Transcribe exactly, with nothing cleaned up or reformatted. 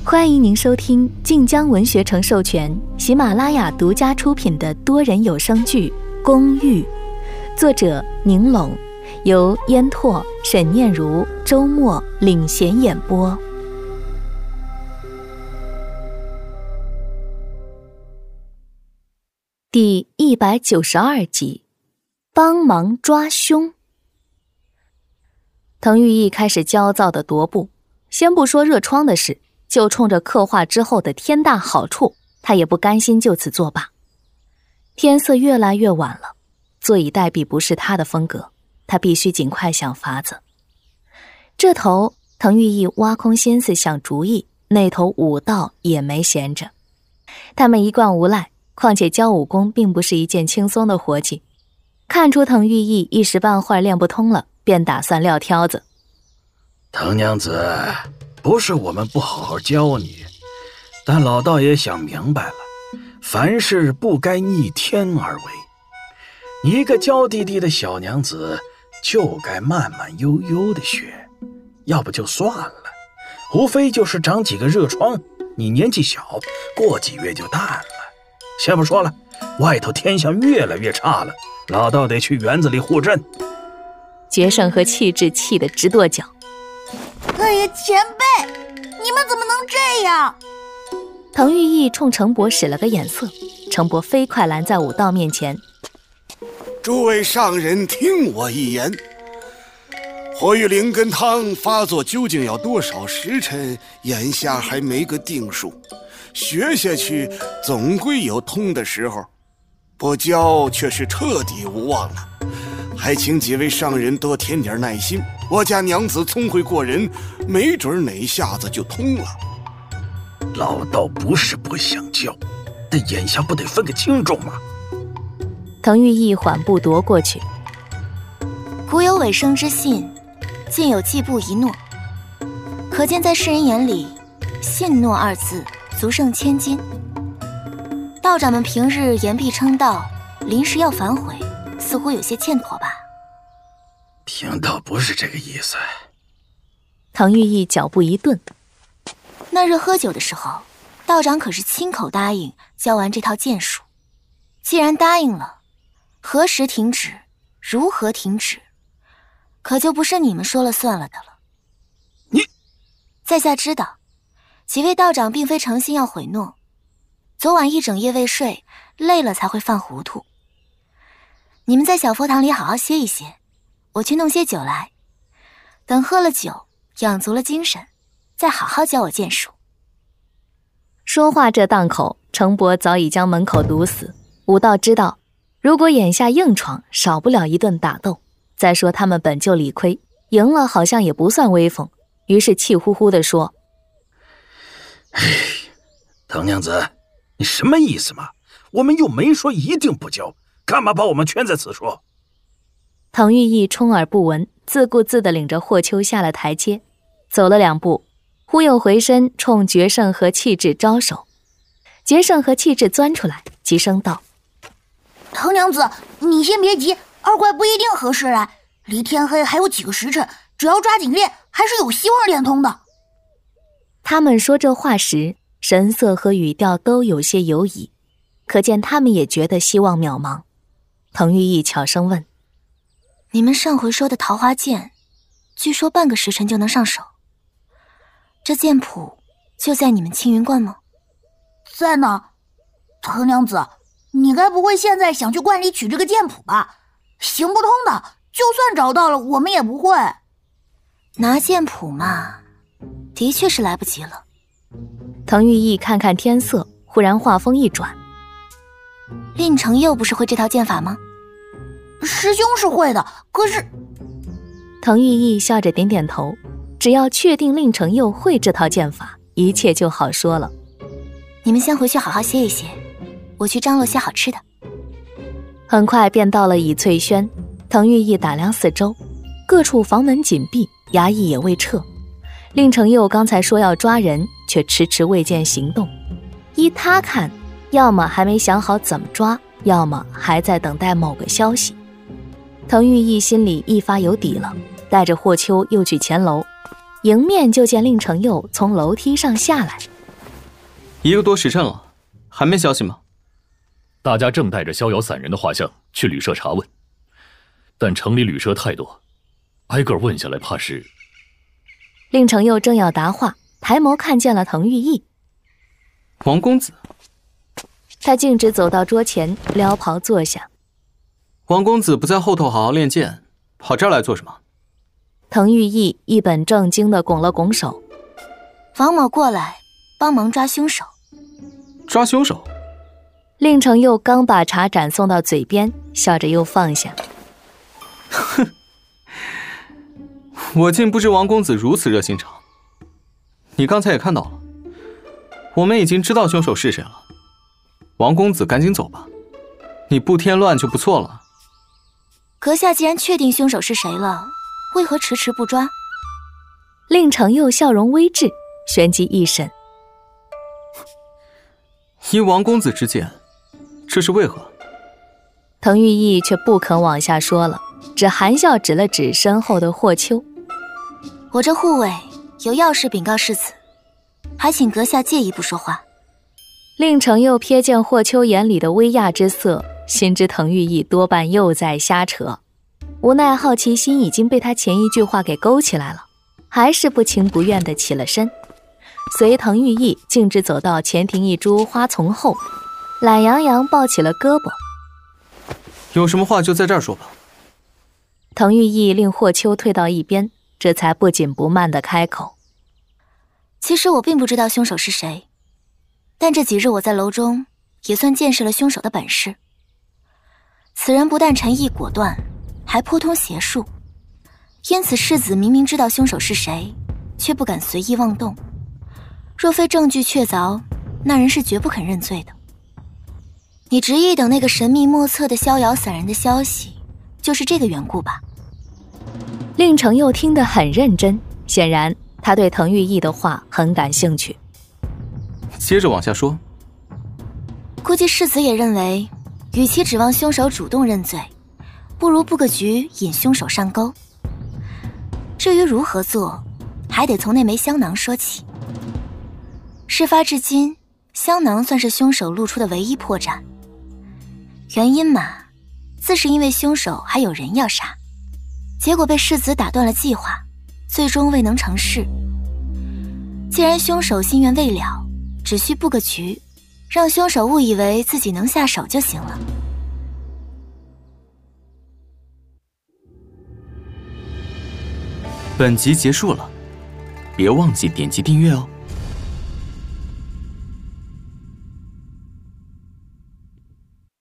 欢迎您收听晋江文学城授权、喜马拉雅独家出品的多人有声剧《公寓》，作者宁拢，由烟拓、沈念如、周末领衔演播。第一百九十二集，帮忙抓凶。滕玉义开始焦躁地踱步，先不说热窗的事，就冲着刻画之后的天大好处，他也不甘心就此作罢。天色越来越晚了，坐以待毙不是他的风格，他必须尽快想法子。这头滕玉义挖空心思想主意，那头武道也没闲着。他们一贯无赖，况且教武功并不是一件轻松的活计。看出滕玉义一时半会儿练不通了，便打算撂挑子。 滕娘子，不是我们不好好教你，但老道也想明白了，凡事不该逆天而为。你一个娇滴滴的小娘子，就该慢慢悠悠的学，要不就算了，无非就是长几个热疮，你年纪小，过几月就淡了。先不说了，外头天象越来越差了，老道得去园子里护阵。 决胜和气质气得直跺脚。 哎呀，前辈，你们怎么能这样？ 滕玉义冲程伯使了个眼色，程伯飞快拦在武道面前。 诸位上人听我一言，活玉灵根汤发作究竟要多少时辰，眼下还没个定数，学下去总归有通的时候，不教却是彻底无望了。还请几位上人多添点耐心，我家娘子聪慧过人，没准哪下子就通了。 老道不是不想教，但眼下不得分个轻重吗？ 滕玉义缓步踱过去。 古有尾生之信，今有季布一诺，可见在世人眼里，信诺二字足胜千金。道长们平日言必称道，临时要反悔，似乎有些欠妥吧？ 贫道不是这个意思。 滕玉义脚步一顿。 那日喝酒的时候，道长可是亲口答应教完这套剑术。既然答应了，何时停止，如何停止，可就不是你们说了算了的了。 你在下知道，几位道长并非诚心要悔诺，昨晚一整夜未睡，累了才会犯糊涂。你们在小佛堂里好好歇一歇，我去弄些酒来，等喝了酒，养足了精神，再好好教我剑术。 说话这档口，程伯早已将门口堵死。武道知道，如果眼下硬闯，少不了一顿打斗。再说他们本就理亏，赢了好像也不算威风，于是气呼呼地说： 哎，滕娘子，你什么意思嘛？我们又没说一定不教，干嘛把我们圈在此说？ 滕玉义充耳不闻，自顾自地领着霍秋下了台阶，走了两步，忽又回身冲决胜和气质招手。决胜和气质钻出来，急声道： 滕娘子，你先别急，二怪不一定合适来，离天黑还有几个时辰，只要抓紧练，还是有希望练通的。 他们说这话时，神色和语调都有些犹疑，可见他们也觉得希望渺茫。滕玉义悄声问： 你们上回说的桃花剑，据说半个时辰就能上手，这剑谱就在你们青云观吗？在呢。滕娘子，你该不会现在想去观里取这个剑谱吧？行不通的，就算找到了，我们也不会拿剑谱嘛。的确是来不及了。 滕玉义看看天色，忽然话锋一转： 令程佑不是会这套剑法吗？师兄是会的，可是…… 滕玉义笑着点点头，只要确定令程佑会这套剑法，一切就好说了。 你们先回去好好歇一歇，我去张罗些好吃的。 很快便到了倚翠轩，滕玉义打量四周，各处房门紧闭，衙役也未撤。令程佑刚才说要抓人，却迟迟未见行动。依他看，要么还没想好怎么抓，要么还在等待某个消息。滕玉义心里一发有底了，带着霍秋又去前楼，迎面就见令程佑从楼梯上下来， 一个多时辰了，还没消息吗？ 大家正带着逍遥散人的画像去旅社查问，但城里旅社太多，挨个问下来，怕是…… 令程佑正要答话，抬眸看见了滕玉义。 王公子。 他径直走到桌前，撩袍坐下。 王公子不在后头好好练剑，跑这儿来做什么？ 滕玉义一本正经地拱了拱手。 王某过来帮忙抓凶手。 抓凶手？ 令程佑刚把茶盏送到嘴边，笑着又放下。 哼，我竟不知王公子如此热心肠。你刚才也看到了，我们已经知道凶手是谁了。王公子赶紧走吧，你不添乱就不错了。 阁下既然确定凶手是谁了，为何迟迟不抓？ 令程佑笑容微滞，旋即一审。 依王公子之见，这是为何？ 滕玉义却不肯往下说了，只含笑指了指身后的霍秋。 我这护卫有要事禀告世子，还请阁下借一步说话。 令程佑瞥见霍秋眼里的微讶之色，心知滕玉义多半又在瞎扯，无奈好奇心已经被他前一句话给勾起来了，还是不情不愿地起了身，随滕玉义径直走到前庭一株花丛后，懒洋洋抱起了胳膊。 有什么话就在这儿说吧。 滕玉义令霍秋退到一边，这才不紧不慢地开口。 其实我并不知道凶手是谁，但这几日我在楼中也算见识了凶手的本事。此人不但沉毅果断，还颇通邪术，因此世子明明知道凶手是谁，却不敢随意妄动。若非证据确凿，那人是绝不肯认罪的。你执意等那个神秘莫测的逍遥散人的消息，就是这个缘故吧？ 令程佑听得很认真，显然他对滕玉义的话很感兴趣。 接着往下说。 估计世子也认为，与其指望凶手主动认罪，不如布个局引凶手上钩。至于如何做，还得从那枚香囊说起。事发至今，香囊算是凶手露出的唯一破绽。原因嘛，自是因为凶手还有人要杀，结果被世子打断了计划，最终未能成事。既然凶手心愿未了，只需布个局，让凶手误以为自己能下手就行了。 本集结束了，别忘记点击订阅哦。